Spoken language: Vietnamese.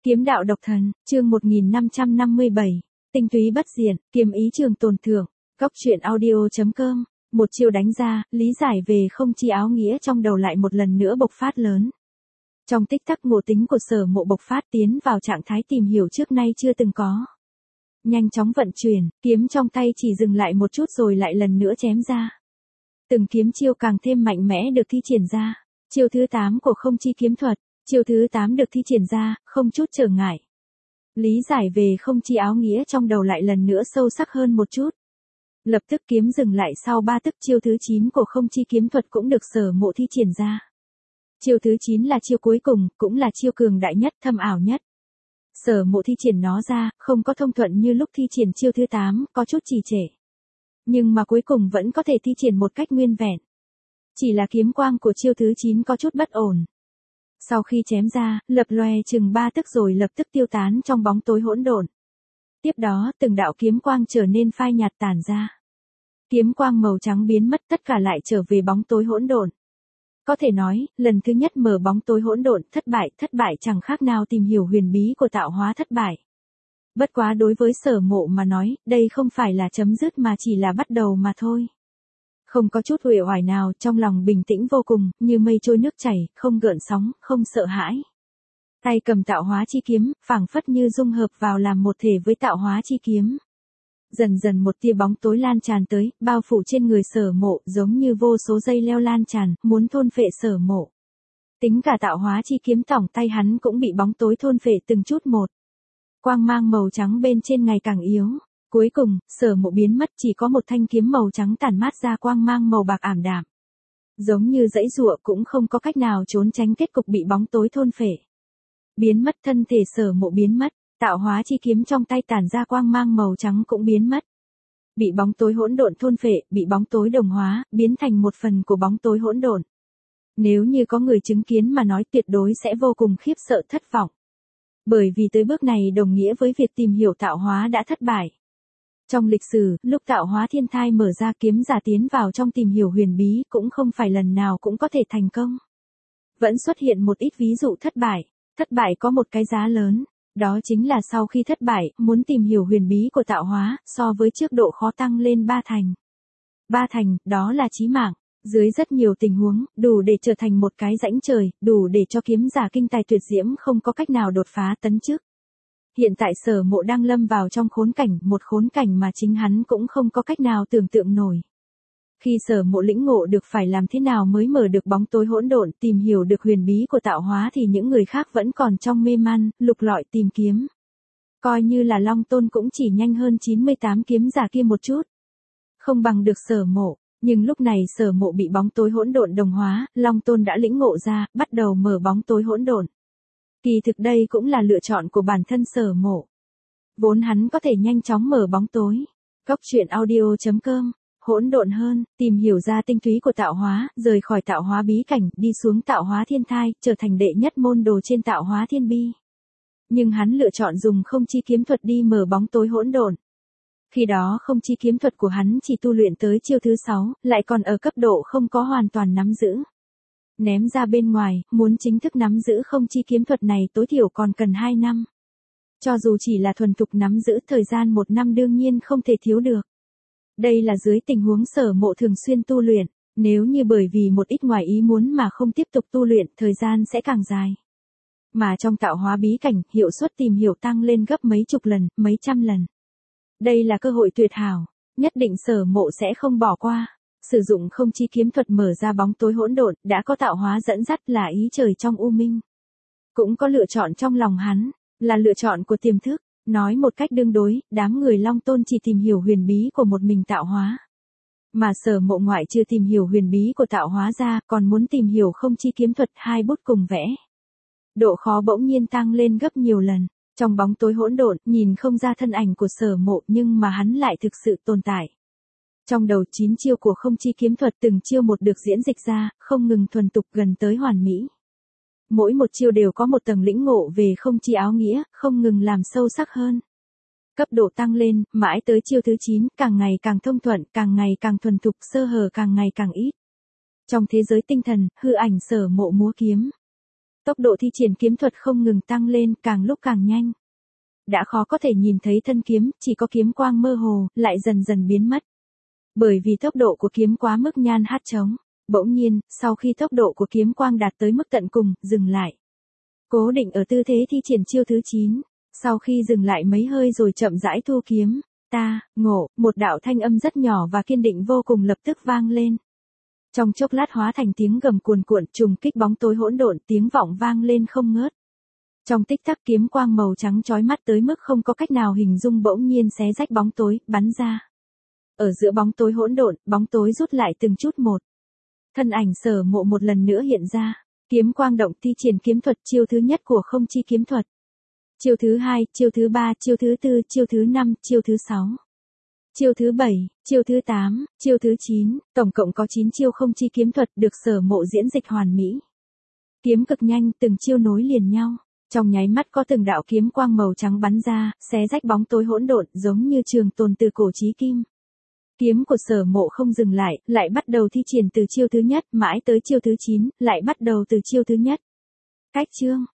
Kiếm đạo độc thần, chương 1557, tinh túy bất diệt, kiếm ý trường tồn thượng, góc truyện audio.com, một chiêu đánh ra, lý giải về không chi áo nghĩa trong đầu lại một lần nữa bộc phát lớn. Trong tích tắc ngộ tính của Sở Mộ bộc phát tiến vào trạng thái tìm hiểu trước nay chưa từng có. Nhanh chóng vận chuyển, kiếm trong tay chỉ dừng lại một chút rồi lại lần nữa chém ra. Từng kiếm chiêu càng thêm mạnh mẽ được thi triển ra, chiêu thứ 8 của không chi kiếm thuật. Chiêu thứ 8 được thi triển ra, không chút trở ngại. Lý giải về không chi áo nghĩa trong đầu lại lần nữa sâu sắc hơn một chút. Lập tức kiếm dừng lại sau 3 tức chiêu thứ 9 của không chi kiếm thuật cũng được Sở Mộ thi triển ra. Chiêu thứ 9 là chiêu cuối cùng, cũng là chiêu cường đại nhất, thâm ảo nhất. Sở Mộ thi triển nó ra, không có thông thuận như lúc thi triển chiêu thứ 8, có chút trì trệ. Nhưng mà cuối cùng vẫn có thể thi triển một cách nguyên vẹn. Chỉ là kiếm quang của chiêu thứ 9 có chút bất ổn. Sau khi chém ra, lập lòe chừng 3 tức rồi lập tức tiêu tán trong bóng tối hỗn độn. Tiếp đó, từng đạo kiếm quang trở nên phai nhạt tản ra. Kiếm quang màu trắng biến mất, tất cả lại trở về bóng tối hỗn độn. Có thể nói, lần thứ nhất mở bóng tối hỗn độn, thất bại chẳng khác nào tìm hiểu huyền bí của tạo hóa thất bại. Bất quá đối với Sở Mộ mà nói, đây không phải là chấm dứt mà chỉ là bắt đầu mà thôi. Không có chút uể oải nào, trong lòng bình tĩnh vô cùng, như mây trôi nước chảy, không gợn sóng, không sợ hãi. Tay cầm tạo hóa chi kiếm, phảng phất như dung hợp vào làm một thể với tạo hóa chi kiếm. Dần dần một tia bóng tối lan tràn tới, bao phủ trên người Sở Mộ, giống như vô số dây leo lan tràn, muốn thôn phệ Sở Mộ. Tính cả tạo hóa chi kiếm tỏng tay hắn cũng bị bóng tối thôn phệ từng chút một. Quang mang màu trắng bên trên ngày càng yếu. Cuối cùng, Sở Mộ biến mất, chỉ có một thanh kiếm màu trắng tản mát ra quang mang màu bạc ảm đạm. Giống như dãy giụa cũng không có cách nào trốn tránh kết cục bị bóng tối thôn phệ. Biến mất, thân thể Sở Mộ biến mất, tạo hóa chi kiếm trong tay tản ra quang mang màu trắng cũng biến mất. Bị bóng tối hỗn độn thôn phệ, bị bóng tối đồng hóa, biến thành một phần của bóng tối hỗn độn. Nếu như có người chứng kiến mà nói tuyệt đối sẽ vô cùng khiếp sợ thất vọng. Bởi vì tới bước này đồng nghĩa với việc tìm hiểu tạo hóa đã thất bại. Trong lịch sử, lúc tạo hóa thiên thai mở ra kiếm giả tiến vào trong tìm hiểu huyền bí cũng không phải lần nào cũng có thể thành công. Vẫn xuất hiện một ít ví dụ thất bại có một cái giá lớn, đó chính là sau khi thất bại, muốn tìm hiểu huyền bí của tạo hóa, so với trước độ khó tăng lên 3 thành. 3 thành, đó là chí mạng, dưới rất nhiều tình huống, đủ để trở thành một cái rãnh trời, đủ để cho kiếm giả kinh tài tuyệt diễm không có cách nào đột phá tấn chức. Hiện tại Sở Mộ đang lâm vào trong khốn cảnh, một khốn cảnh mà chính hắn cũng không có cách nào tưởng tượng nổi. Khi Sở Mộ lĩnh ngộ được phải làm thế nào mới mở được bóng tối hỗn độn, tìm hiểu được huyền bí của tạo hóa thì những người khác vẫn còn trong mê man, lục lọi tìm kiếm. Coi như là Long Tôn cũng chỉ nhanh hơn 98 kiếm giả kia một chút. Không bằng được Sở Mộ, nhưng lúc này Sở Mộ bị bóng tối hỗn độn đồng hóa, Long Tôn đã lĩnh ngộ ra, bắt đầu mở bóng tối hỗn độn. Kỳ thực đây cũng là lựa chọn của bản thân Sở Mộ. Vốn hắn có thể nhanh chóng mở bóng tối. Góc truyện audio.com, hỗn độn hơn, tìm hiểu ra tinh túy của tạo hóa, rời khỏi tạo hóa bí cảnh, đi xuống tạo hóa thiên thai, trở thành đệ nhất môn đồ trên tạo hóa thiên bi. Nhưng hắn lựa chọn dùng không chi kiếm thuật đi mở bóng tối hỗn độn. Khi đó không chi kiếm thuật của hắn chỉ tu luyện tới chiêu thứ 6, lại còn ở cấp độ không có hoàn toàn nắm giữ. Ném ra bên ngoài, muốn chính thức nắm giữ không chi kiếm thuật này tối thiểu còn cần 2 năm. Cho dù chỉ là thuần thục nắm giữ thời gian 1 năm đương nhiên không thể thiếu được. Đây là dưới tình huống Sở Mộ thường xuyên tu luyện, nếu như bởi vì một ít ngoài ý muốn mà không tiếp tục tu luyện, thời gian sẽ càng dài. Mà trong tạo hóa bí cảnh, hiệu suất tìm hiểu tăng lên gấp mấy chục lần, mấy trăm lần. Đây là cơ hội tuyệt hảo, nhất định Sở Mộ sẽ không bỏ qua. Sử dụng không chi kiếm thuật mở ra bóng tối hỗn độn, đã có tạo hóa dẫn dắt là ý trời trong u minh. Cũng có lựa chọn trong lòng hắn, là lựa chọn của tiềm thức, nói một cách đương đối, đám người Long Tôn chỉ tìm hiểu huyền bí của một mình tạo hóa. Mà Sở Mộ ngoại chưa tìm hiểu huyền bí của tạo hóa ra, còn muốn tìm hiểu không chi kiếm thuật, 2 bút cùng vẽ. Độ khó bỗng nhiên tăng lên gấp nhiều lần, trong bóng tối hỗn độn, nhìn không ra thân ảnh của Sở Mộ nhưng mà hắn lại thực sự tồn tại. Trong đầu 9 chiêu của không chi kiếm thuật từng chiêu một được diễn dịch ra, không ngừng thuần tục gần tới hoàn mỹ. Mỗi một chiêu đều có một tầng lĩnh ngộ về không chi áo nghĩa, không ngừng làm sâu sắc hơn. Cấp độ tăng lên, mãi tới chiêu thứ 9, càng ngày càng thông thuận, càng ngày càng thuần thục, sơ hở càng ngày càng ít. Trong thế giới tinh thần, hư ảnh Sở Mộ múa kiếm. Tốc độ thi triển kiếm thuật không ngừng tăng lên, càng lúc càng nhanh. Đã khó có thể nhìn thấy thân kiếm, chỉ có kiếm quang mơ hồ, lại dần dần biến mất. Bởi vì tốc độ của kiếm quá mức nhan hát trống. Bỗng nhiên, sau khi tốc độ của kiếm quang đạt tới mức tận cùng, dừng lại. Cố định ở tư thế thi triển chiêu thứ 9. Sau khi dừng lại mấy hơi rồi chậm rãi thu kiếm. Ta, ngộ, một đạo thanh âm rất nhỏ và kiên định vô cùng lập tức vang lên. Trong chốc lát hóa thành tiếng gầm cuồn cuộn trùng kích bóng tối hỗn độn, tiếng vọng vang lên không ngớt. Trong tích tắc kiếm quang màu trắng chói mắt tới mức không có cách nào hình dung bỗng nhiên xé rách bóng tối, bắn ra. Ở giữa bóng tối hỗn độn, bóng tối rút lại từng chút một. Thân ảnh Sở Mộ một lần nữa hiện ra, kiếm quang động thi triển kiếm thuật chiêu thứ nhất của không chi kiếm thuật. Chiêu thứ 2, chiêu thứ 3, chiêu thứ 4, chiêu thứ 5, chiêu thứ 6. Chiêu thứ 7, chiêu thứ 8, chiêu thứ 9, tổng cộng có 9 chiêu không chi kiếm thuật được Sở Mộ diễn dịch hoàn mỹ. Kiếm cực nhanh, từng chiêu nối liền nhau, trong nháy mắt có từng đạo kiếm quang màu trắng bắn ra, xé rách bóng tối hỗn độn, giống như trường tồn từ cổ chí kim. Kiếm của Sở Mộ không dừng lại bắt đầu thi triển từ chiêu thứ nhất, mãi tới chiêu thứ 9, lại bắt đầu từ chiêu thứ nhất. Cách chương